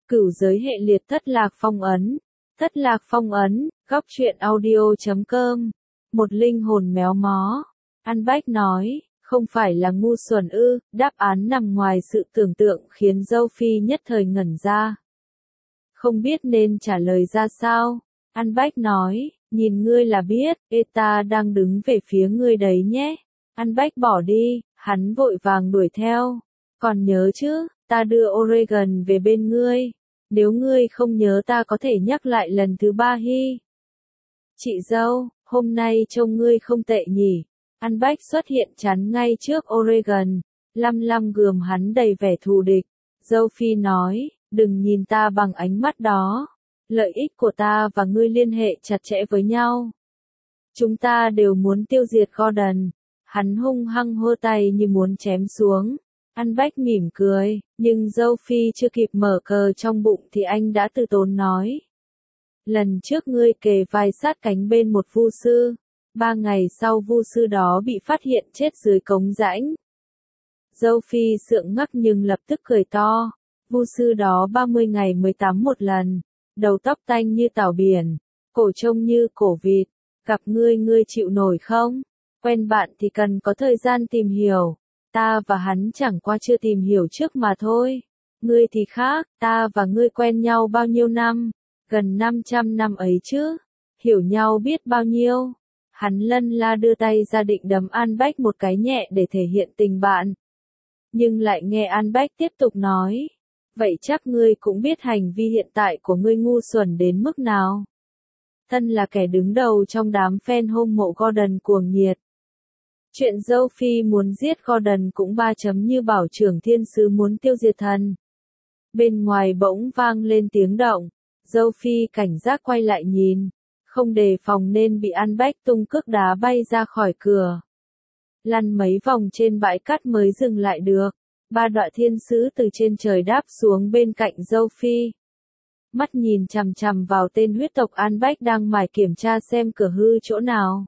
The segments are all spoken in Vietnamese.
Cửu giới hệ liệt thất lạc phong ấn. Thất lạc phong ấn, góc truyện audio.com. Một linh hồn méo mó. An Bách nói, không phải là ngu xuẩn ư, đáp án nằm ngoài sự tưởng tượng khiến Dâu Phi nhất thời ngẩn ra. Không biết nên trả lời ra sao. An Bách nói, nhìn ngươi là biết, ta đang đứng về phía ngươi đấy nhé. An Bách bỏ đi, hắn vội vàng đuổi theo. Còn nhớ chứ, ta đưa Oregon về bên ngươi. Nếu ngươi không nhớ ta có thể nhắc lại lần thứ ba hi. Chị dâu, hôm nay trông ngươi không tệ nhỉ. An Bách xuất hiện chắn ngay trước Oregon, lăm gườm hắn đầy vẻ thù địch. Dâu Phi nói, đừng nhìn ta bằng ánh mắt đó. Lợi ích của ta và ngươi liên hệ chặt chẽ với nhau. Chúng ta đều muốn tiêu diệt Gordon. Hắn hung hăng hô tay như muốn chém xuống. An Bách mỉm cười, nhưng Dâu Phi chưa kịp mở cờ trong bụng thì anh đã từ tốn nói. Lần trước ngươi kề vai sát cánh bên một vu sư. 3 ngày sau vu sư đó bị phát hiện chết dưới cống rãnh. Dâu Phi sượng ngắc nhưng lập tức cười to. Vu sư đó 30 ngày mới tắm một lần. Đầu tóc tanh như tảo biển. Cổ trông như cổ vịt. Gặp ngươi chịu nổi không? Quen bạn thì cần có thời gian tìm hiểu. Ta và hắn chẳng qua chưa tìm hiểu trước mà thôi. Ngươi thì khác, ta và ngươi quen nhau bao nhiêu năm? Gần 500 năm ấy chứ. Hiểu nhau biết bao nhiêu? Hắn lân la đưa tay ra định đấm An Bách một cái nhẹ để thể hiện tình bạn. Nhưng lại nghe An Bách tiếp tục nói. Vậy chắc ngươi cũng biết hành vi hiện tại của ngươi ngu xuẩn đến mức nào. Thân là kẻ đứng đầu trong đám fan hâm mộ Gordon cuồng nhiệt. Chuyện Dâu Phi muốn giết Gordon cũng ba chấm như bảo trưởng thiên sứ muốn tiêu diệt thần. Bên ngoài bỗng vang lên tiếng động. Dâu Phi cảnh giác quay lại nhìn. Không đề phòng nên bị An Bách tung cước đá bay ra khỏi cửa. Lăn mấy vòng trên bãi cát mới dừng lại được. 3 đọa thiên sứ từ trên trời đáp xuống bên cạnh Dâu Phi. Mắt nhìn chằm chằm vào tên huyết tộc An Bách đang mải kiểm tra xem cửa hư chỗ nào.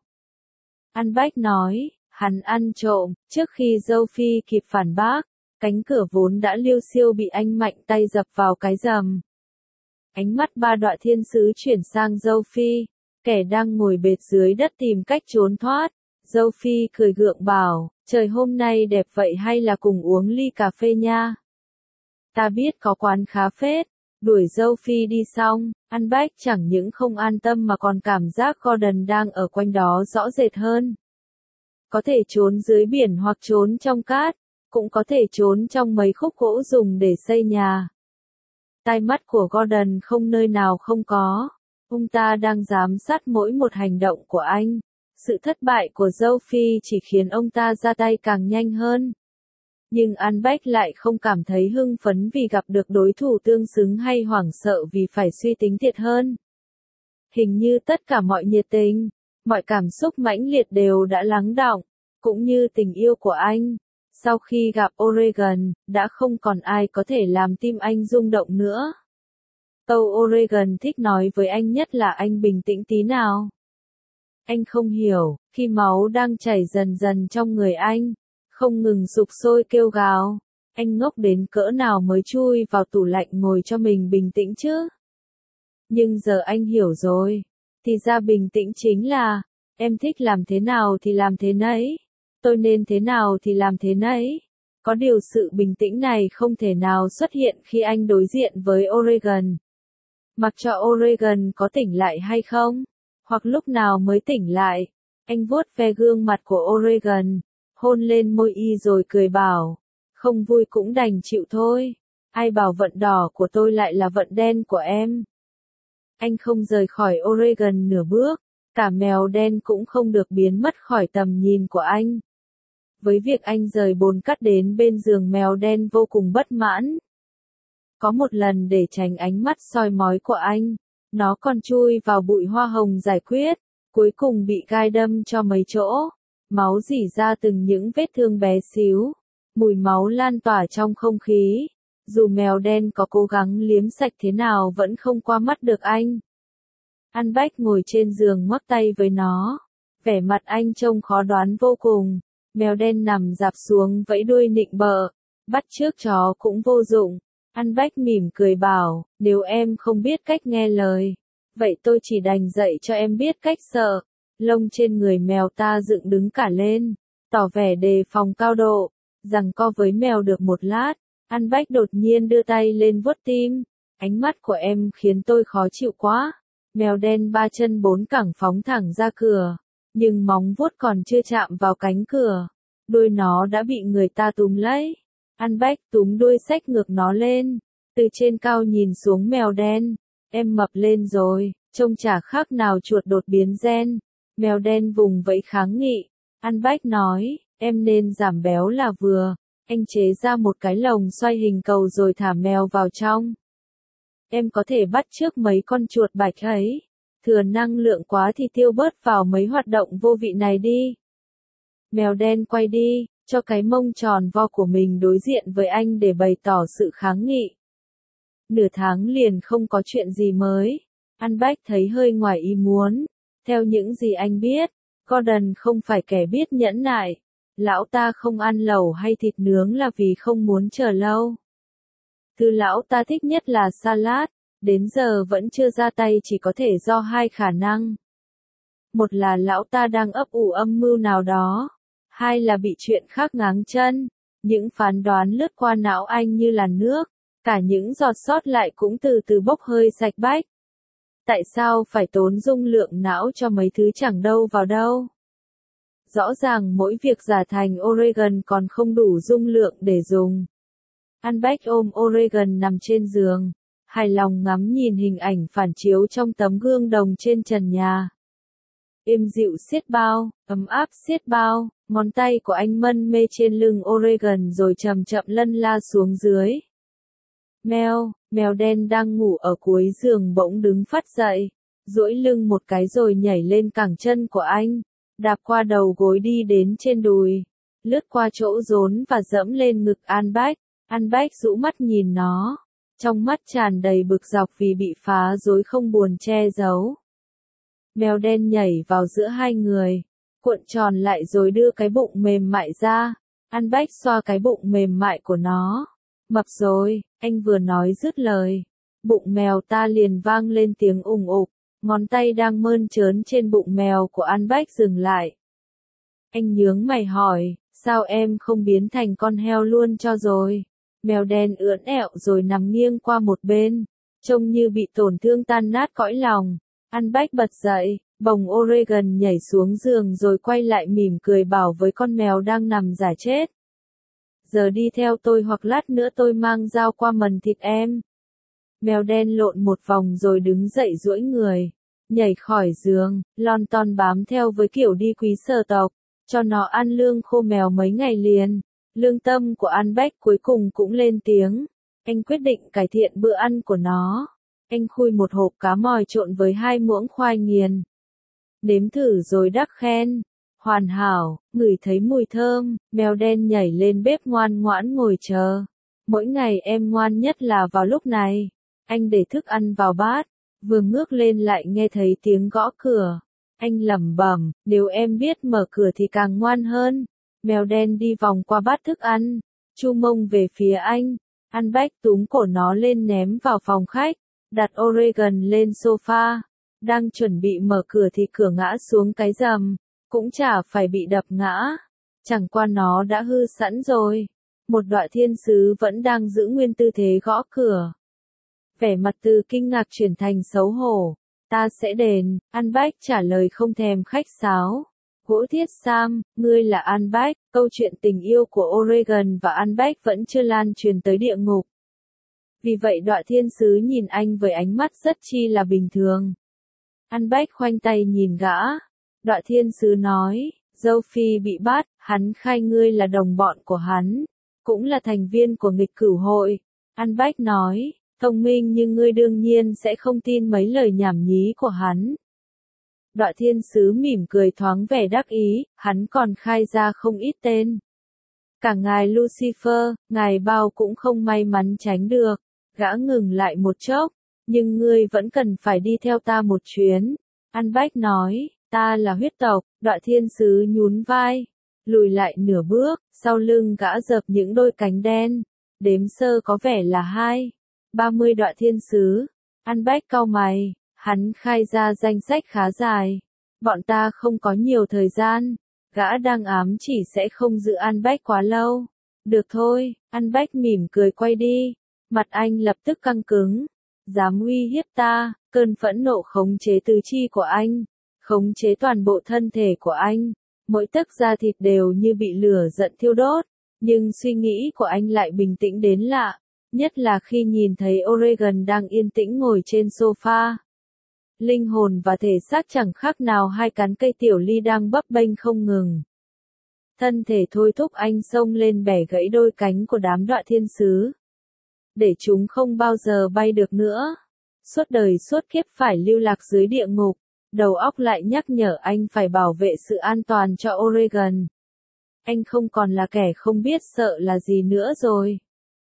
An Bách nói, hắn ăn trộm, trước khi Dâu Phi kịp phản bác, cánh cửa vốn đã liêu xiêu bị anh mạnh tay dập vào cái rầm. Ánh mắt 3 đọa thiên sứ chuyển sang Dâu Phi, kẻ đang ngồi bệt dưới đất tìm cách trốn thoát. Dâu Phi cười gượng bảo, trời hôm nay đẹp vậy hay là cùng uống ly cà phê nha. Ta biết có quán khá phết. Đuổi Dâu Phi đi xong, An Bách chẳng những không an tâm mà còn cảm giác Gordon đang ở quanh đó rõ rệt hơn. Có thể trốn dưới biển hoặc trốn trong cát, cũng có thể trốn trong mấy khúc gỗ dùng để xây nhà. Tai mắt của Gordon không nơi nào không có. Ông ta đang giám sát mỗi một hành động của anh. Sự thất bại của Dâu Phi chỉ khiến ông ta ra tay càng nhanh hơn. Nhưng An Bách lại không cảm thấy hưng phấn vì gặp được đối thủ tương xứng hay hoảng sợ vì phải suy tính thiệt hơn. Hình như tất cả mọi nhiệt tình, mọi cảm xúc mãnh liệt đều đã lắng đọng, cũng như tình yêu của anh. Sau khi gặp Oregon, đã không còn ai có thể làm tim anh rung động nữa. Câu Oregon thích nói với anh nhất là anh bình tĩnh tí nào. Anh không hiểu, khi máu đang chảy dần dần trong người anh, không ngừng sục sôi kêu gào, anh ngốc đến cỡ nào mới chui vào tủ lạnh ngồi cho mình bình tĩnh chứ? Nhưng giờ anh hiểu rồi, thì ra bình tĩnh chính là, em thích làm thế nào thì làm thế nấy, tôi nên thế nào thì làm thế nấy. Có điều sự bình tĩnh này không thể nào xuất hiện khi anh đối diện với Oregon. Mặc cho Oregon có tỉnh lại hay không, hoặc lúc nào mới tỉnh lại, anh vuốt ve gương mặt của Oregon, hôn lên môi y rồi cười bảo, không vui cũng đành chịu thôi, ai bảo vận đỏ của tôi lại là vận đen của em. Anh không rời khỏi Oregon nửa bước, cả mèo đen cũng không được biến mất khỏi tầm nhìn của anh. Với việc anh rời bồn cát đến bên giường mèo đen vô cùng bất mãn. Có một lần để tránh ánh mắt soi mói của anh, nó còn chui vào bụi hoa hồng giải quyết, cuối cùng bị gai đâm cho mấy chỗ. Máu rỉ ra từng những vết thương bé xíu, mùi máu lan tỏa trong không khí, dù mèo đen có cố gắng liếm sạch thế nào vẫn không qua mắt được anh. An Bách ngồi trên giường ngoắc tay với nó, vẻ mặt anh trông khó đoán vô cùng, mèo đen nằm rạp xuống vẫy đuôi nịnh bợ, bắt chước chó cũng vô dụng, An Bách mỉm cười bảo, nếu em không biết cách nghe lời, vậy tôi chỉ đành dạy cho em biết cách sợ. Lông trên người mèo ta dựng đứng cả lên, tỏ vẻ đề phòng cao độ. Giằng co với mèo được một lát, An Bách đột nhiên đưa tay lên vuốt tim. Ánh mắt của em khiến tôi khó chịu quá. Mèo đen ba chân bốn cẳng phóng thẳng ra cửa, nhưng móng vuốt còn chưa chạm vào cánh cửa, đuôi nó đã bị người ta túm lấy. An Bách túm đuôi xách ngược nó lên, từ trên cao nhìn xuống mèo đen. Em mập lên rồi, trông chả khác nào chuột đột biến gen. Mèo đen vùng vẫy kháng nghị. An Bách nói, em nên giảm béo là vừa. Anh chế ra một cái lồng xoay hình cầu rồi thả mèo vào trong. Em có thể bắt chước mấy con chuột bạch ấy. Thừa năng lượng quá thì tiêu bớt vào mấy hoạt động vô vị này đi. Mèo đen quay đi, cho cái mông tròn vo của mình đối diện với anh để bày tỏ sự kháng nghị. Nửa tháng liền không có chuyện gì mới. An Bách thấy hơi ngoài ý muốn. Theo những gì anh biết, Gordon không phải kẻ biết nhẫn nại. Lão ta không ăn lẩu hay thịt nướng là vì không muốn chờ lâu. Thứ lão ta thích nhất là salad, đến giờ vẫn chưa ra tay chỉ có thể do hai khả năng. Một là lão ta đang ấp ủ âm mưu nào đó, hai là bị chuyện khác ngáng chân. Những phán đoán lướt qua não anh như là nước, cả những giọt sót lại cũng từ từ bốc hơi sạch bách. Tại sao phải tốn dung lượng não cho mấy thứ chẳng đâu vào đâu? Rõ ràng mỗi việc giả thành Oregon còn không đủ dung lượng để dùng. An Bách ôm Oregon nằm trên giường, hài lòng ngắm nhìn hình ảnh phản chiếu trong tấm gương đồng trên trần nhà. Êm dịu xiết bao, ấm áp xiết bao, ngón tay của anh mân mê trên lưng Oregon rồi chậm chậm lân la xuống dưới. Mèo đen đang ngủ ở cuối giường bỗng đứng phắt dậy, duỗi lưng một cái rồi nhảy lên cẳng chân của anh, đạp qua đầu gối đi đến trên đùi, lướt qua chỗ rốn và dẫm lên ngực An Bách. An Bách rũ mắt nhìn nó, trong mắt tràn đầy bực dọc vì bị phá rối không buồn che giấu. Mèo đen nhảy vào giữa hai người, cuộn tròn lại rồi đưa cái bụng mềm mại ra. An Bách xoa cái bụng mềm mại của nó. Mập rồi, anh vừa nói dứt lời. Bụng mèo ta liền vang lên tiếng ùng ục, ngón tay đang mơn trớn trên bụng mèo của An Bách dừng lại. Anh nhướng mày hỏi, sao em không biến thành con heo luôn cho rồi? Mèo đen ưỡn ẹo rồi nằm nghiêng qua một bên, trông như bị tổn thương tan nát cõi lòng. An Bách bật dậy, bồng Oregon nhảy xuống giường rồi quay lại mỉm cười bảo với con mèo đang nằm giả chết. Giờ đi theo tôi hoặc lát nữa tôi mang dao qua mần thịt em. Mèo đen lộn một vòng rồi đứng dậy duỗi người, nhảy khỏi giường, lon ton bám theo với kiểu đi quý sở tộc, cho nó ăn lương khô mèo mấy ngày liền. Lương tâm của An Bách cuối cùng cũng lên tiếng. Anh quyết định cải thiện bữa ăn của nó. Anh khui một hộp cá mòi trộn với 2 muỗng khoai nghiền. Nếm thử rồi đắc khen. Hoàn hảo, ngửi thấy mùi thơm, mèo đen nhảy lên bếp ngoan ngoãn ngồi chờ. Mỗi ngày em ngoan nhất là vào lúc này. Anh để thức ăn vào bát, vừa ngước lên lại nghe thấy tiếng gõ cửa. Anh lẩm bẩm, nếu em biết mở cửa thì càng ngoan hơn. Mèo đen đi vòng qua bát thức ăn, chu mông về phía anh. An Bách túm cổ nó lên ném vào phòng khách, đặt Oregon lên sofa. Đang chuẩn bị mở cửa thì cửa ngã xuống cái rầm, cũng chả phải bị đập ngã. Chẳng qua nó đã hư sẵn rồi. Một đọa thiên sứ vẫn đang giữ nguyên tư thế gõ cửa. Vẻ mặt từ kinh ngạc chuyển thành xấu hổ. Ta sẽ đền, An Bách trả lời không thèm khách sáo. Gỗ Thiết Sam, ngươi là An Bách, câu chuyện tình yêu của Oregon và An Bách vẫn chưa lan truyền tới địa ngục. Vì vậy đọa thiên sứ nhìn anh với ánh mắt rất chi là bình thường. An Bách khoanh tay nhìn gã. Đọa thiên sứ nói, dâu Phi bị bắt, hắn khai ngươi là đồng bọn của hắn, cũng là thành viên của nghịch cửu hội. An Bách nói, thông minh nhưng ngươi đương nhiên sẽ không tin mấy lời nhảm nhí của hắn. Đọa thiên sứ mỉm cười thoáng vẻ đắc ý, hắn còn khai ra không ít tên. Cả ngài Lucifer, ngài Bao cũng không may mắn tránh được. Gã ngừng lại một chốc, nhưng ngươi vẫn cần phải đi theo ta một chuyến. An Bách nói, ta là huyết tộc. Đọa thiên sứ nhún vai, lùi lại nửa bước, sau lưng gã dập những đôi cánh đen. đếm sơ có vẻ là 30 đoạn thiên sứ. An Bách cau mày, hắn khai ra danh sách khá dài. Bọn ta không có nhiều thời gian, gã đang ám chỉ sẽ không giữ An Bách quá lâu. Được thôi, An Bách mỉm cười quay đi, mặt anh lập tức căng cứng. Dám uy hiếp ta, cơn phẫn nộ khống chế tứ chi của anh, khống chế toàn bộ thân thể của anh, mỗi tấc da thịt đều như bị lửa giận thiêu đốt, nhưng suy nghĩ của anh lại bình tĩnh đến lạ, nhất là khi nhìn thấy Oregon đang yên tĩnh ngồi trên sofa. Linh hồn và thể xác chẳng khác nào hai cán cây tiểu ly đang bấp bênh không ngừng. Thân thể thôi thúc anh xông lên bẻ gãy đôi cánh của đám đoạn thiên sứ, để chúng không bao giờ bay được nữa. Suốt đời suốt kiếp phải lưu lạc dưới địa ngục, đầu óc lại nhắc nhở anh phải bảo vệ sự an toàn cho Oregon. Anh không còn là kẻ không biết sợ là gì nữa rồi.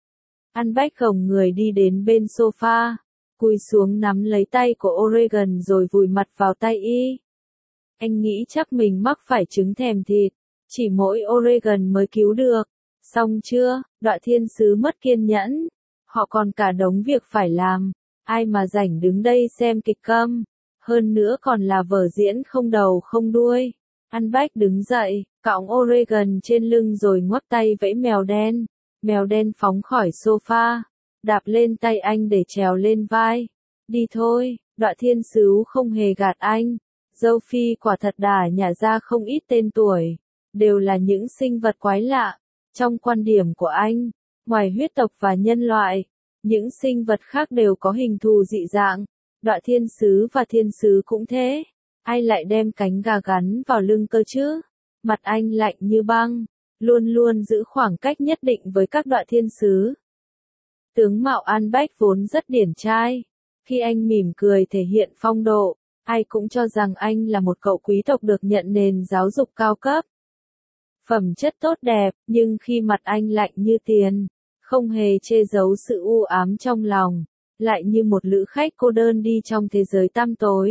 An Bách gồng người đi đến bên sofa, cúi xuống nắm lấy tay của Oregon rồi vùi mặt vào tay y. Anh nghĩ chắc mình mắc phải chứng thèm thịt, chỉ mỗi Oregon mới cứu được. Xong chưa, đoạn thiên sứ mất kiên nhẫn. Họ còn cả đống việc phải làm, ai mà rảnh đứng đây xem kịch câm, hơn nữa còn là vở diễn không đầu không đuôi. An Bách đứng dậy, cõng Oregon trên lưng rồi ngoắc tay vẫy mèo đen phóng khỏi sofa, đạp lên tay anh để trèo lên vai. Đi thôi, đoạn thiên sứ không hề gạt anh, Dâu Phi quả thật đã nhả ra không ít tên tuổi, đều là những sinh vật quái lạ, trong quan điểm của anh. Ngoài huyết tộc và nhân loại, những sinh vật khác đều có hình thù dị dạng, đoạn thiên sứ và thiên sứ cũng thế. Ai lại đem cánh gà gắn vào lưng cơ chứ? Mặt anh lạnh như băng, luôn luôn giữ khoảng cách nhất định với các đoạn thiên sứ. Tướng mạo An Bách vốn rất điển trai, khi anh mỉm cười thể hiện phong độ, ai cũng cho rằng anh là một cậu quý tộc được nhận nền giáo dục cao cấp. Phẩm chất tốt đẹp, nhưng khi mặt anh lạnh như tiền, không hề che giấu sự u ám trong lòng, lại như một lữ khách cô đơn đi trong thế giới tăm tối.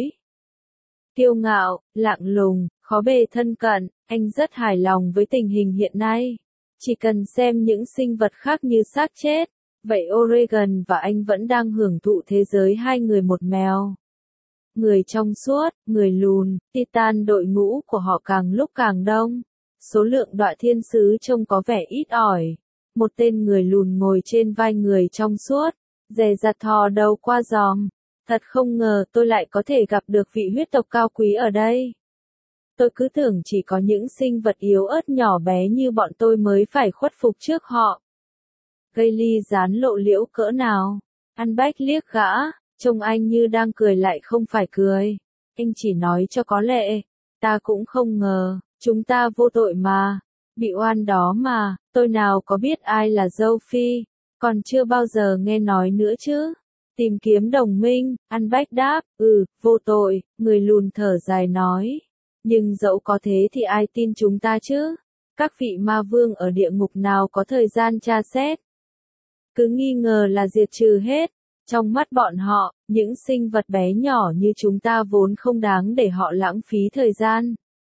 Kiêu ngạo, lạnh lùng, khó bề thân cận, anh rất hài lòng với tình hình hiện nay. Chỉ cần xem những sinh vật khác như xác chết, vậy Oregon và anh vẫn đang hưởng thụ thế giới hai người một mèo. Người trong suốt, người lùn, Titan đội ngũ của họ càng lúc càng đông. Số lượng đoạn thiên sứ trông có vẻ ít ỏi. Một tên người lùn ngồi trên vai người trong suốt, dè dặt thò đầu qua giòm. Thật không ngờ tôi lại có thể gặp được vị huyết tộc cao quý ở đây. Tôi cứ tưởng chỉ có những sinh vật yếu ớt nhỏ bé như bọn tôi mới phải khuất phục trước họ. Gây ly dán lộ liễu cỡ nào. An Bách liếc gã, trông anh như đang cười lại không phải cười. Anh chỉ nói cho có lệ. Ta cũng không ngờ, chúng ta vô tội mà. Bị oan đó mà, tôi nào có biết ai là Dâu Phi, còn chưa bao giờ nghe nói nữa chứ. Tìm kiếm đồng minh, An Bách đáp, vô tội, người lùn thở dài nói. Nhưng dẫu có thế thì ai tin chúng ta chứ? Các vị ma vương ở địa ngục nào có thời gian tra xét? Cứ nghi ngờ là diệt trừ hết. Trong mắt bọn họ, những sinh vật bé nhỏ như chúng ta vốn không đáng để họ lãng phí thời gian.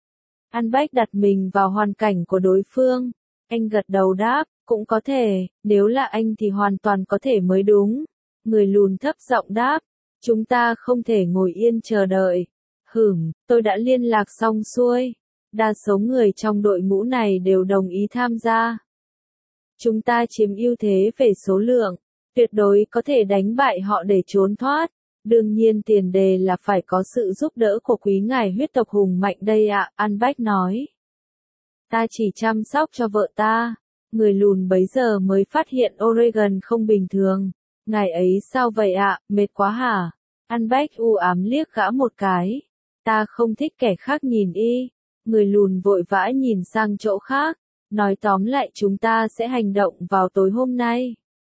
An Bách đặt mình vào hoàn cảnh của đối phương. Anh gật đầu đáp, cũng có thể, nếu là anh thì hoàn toàn có thể mới đúng. Người lùn thấp giọng đáp, chúng ta không thể ngồi yên chờ đợi. Tôi đã liên lạc xong xuôi. Đa số người trong đội ngũ này đều đồng ý tham gia. Chúng ta chiếm ưu thế về số lượng, tuyệt đối có thể đánh bại họ để trốn thoát. Đương nhiên tiền đề là phải có sự giúp đỡ của quý ngài huyết tộc hùng mạnh đây ạ, An Bách nói. Ta chỉ chăm sóc cho vợ ta. Người lùn bấy giờ mới phát hiện Oregon không bình thường. Ngài ấy sao vậy ạ, mệt quá hả? An Bách u ám liếc gã một cái. Ta không thích kẻ khác nhìn y. Người lùn vội vã nhìn sang chỗ khác. Nói tóm lại chúng ta sẽ hành động vào tối hôm nay.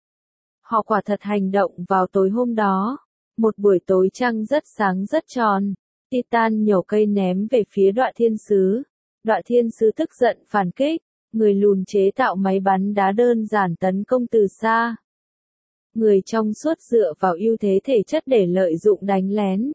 Họ quả thật hành động vào tối hôm đó. Một buổi tối trăng rất sáng rất tròn. Titan nhổ cây ném về phía đoạn thiên sứ. Đoạn thiên sứ tức giận phản kích. Người lùn chế tạo máy bắn đá đơn giản tấn công từ xa. Người trong suốt dựa vào ưu thế thể chất để lợi dụng đánh lén.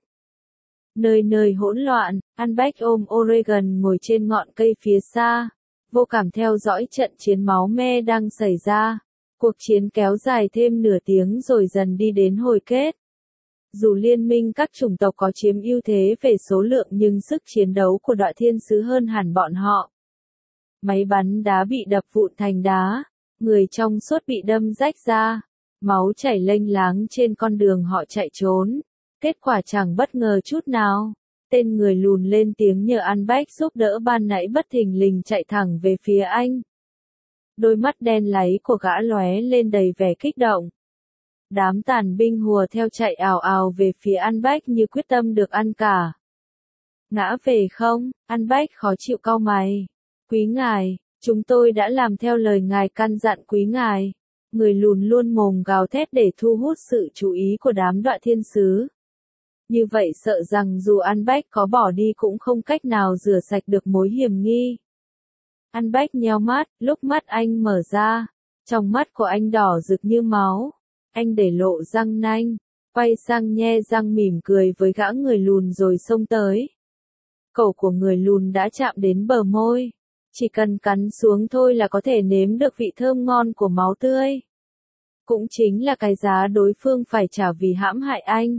Nơi nơi hỗn loạn, An Bách ôm Oregon ngồi trên ngọn cây phía xa, vô cảm theo dõi trận chiến máu me đang xảy ra. Cuộc chiến kéo dài thêm nửa tiếng rồi dần đi đến hồi kết. Dù liên minh các chủng tộc có chiếm ưu thế về số lượng nhưng sức chiến đấu của đội thiên sứ hơn hẳn bọn họ. Máy bắn đá bị đập vụn thành đá, người trong suốt bị đâm rách ra, máu chảy lênh láng trên con đường họ chạy trốn. Kết quả chẳng bất ngờ chút nào. Tên người lùn lên tiếng nhờ Albert giúp đỡ ban nãy bất thình lình chạy thẳng về phía anh. Đôi mắt đen láy của gã lóe lên đầy vẻ kích động. Đám tàn binh hùa theo chạy ào ào về phía Albert như quyết tâm được ăn cả. Ngã về không? Albert khó chịu cau mày. Quý ngài, chúng tôi đã làm theo lời ngài căn dặn quý ngài. Người lùn luôn mồm gào thét để thu hút sự chú ý của đám đoạn thiên sứ. Như vậy sợ rằng dù Albert có bỏ đi cũng không cách nào rửa sạch được mối hiểm nghi. Albert nheo mắt, lúc mắt anh mở ra, trong mắt của anh đỏ rực như máu. Anh để lộ răng nanh, quay sang nhe răng mỉm cười với gã người lùn rồi xông tới. Cổ của người lùn đã chạm đến bờ môi. Chỉ cần cắn xuống thôi là có thể nếm được vị thơm ngon của máu tươi. Cũng chính là cái giá đối phương phải trả vì hãm hại anh.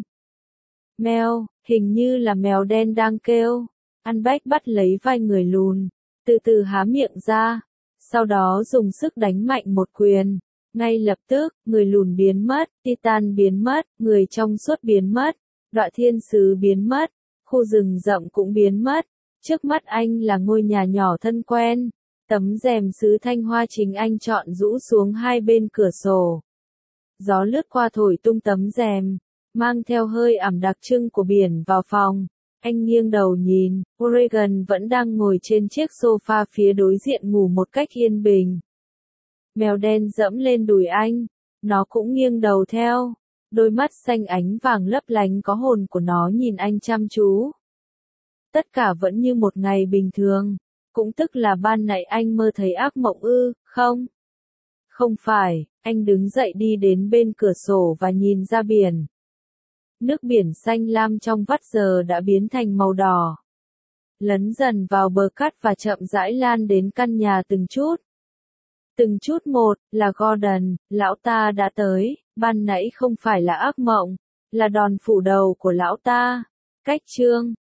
Mèo, hình như là mèo đen đang kêu. Albert bắt lấy vai người lùn, từ từ há miệng ra, sau đó dùng sức đánh mạnh một quyền. Ngay lập tức, người lùn biến mất, Titan biến mất, người trong suốt biến mất, Đọa thiên sứ biến mất, khu rừng rậm cũng biến mất. Trước mắt anh là ngôi nhà nhỏ thân quen, tấm rèm sứ thanh hoa chính anh chọn rũ xuống hai bên cửa sổ. Gió lướt qua thổi tung tấm rèm, mang theo hơi ẩm đặc trưng của biển vào phòng. Anh nghiêng đầu nhìn, Oregon vẫn đang ngồi trên chiếc sofa phía đối diện ngủ một cách yên bình. Mèo đen dẫm lên đùi anh, nó cũng nghiêng đầu theo, đôi mắt xanh ánh vàng lấp lánh có hồn của nó nhìn anh chăm chú. Tất cả vẫn như một ngày bình thường, cũng tức là ban nãy anh mơ thấy ác mộng ư, không? Không phải, anh đứng dậy đi đến bên cửa sổ và nhìn ra biển. Nước biển xanh lam trong vắt giờ đã biến thành màu đỏ. Lấn dần vào bờ cát và chậm rãi lan đến căn nhà từng chút. Từng chút một, là Gordon, lão ta đã tới, ban nãy không phải là ác mộng, là đòn phủ đầu của lão ta. Cách chương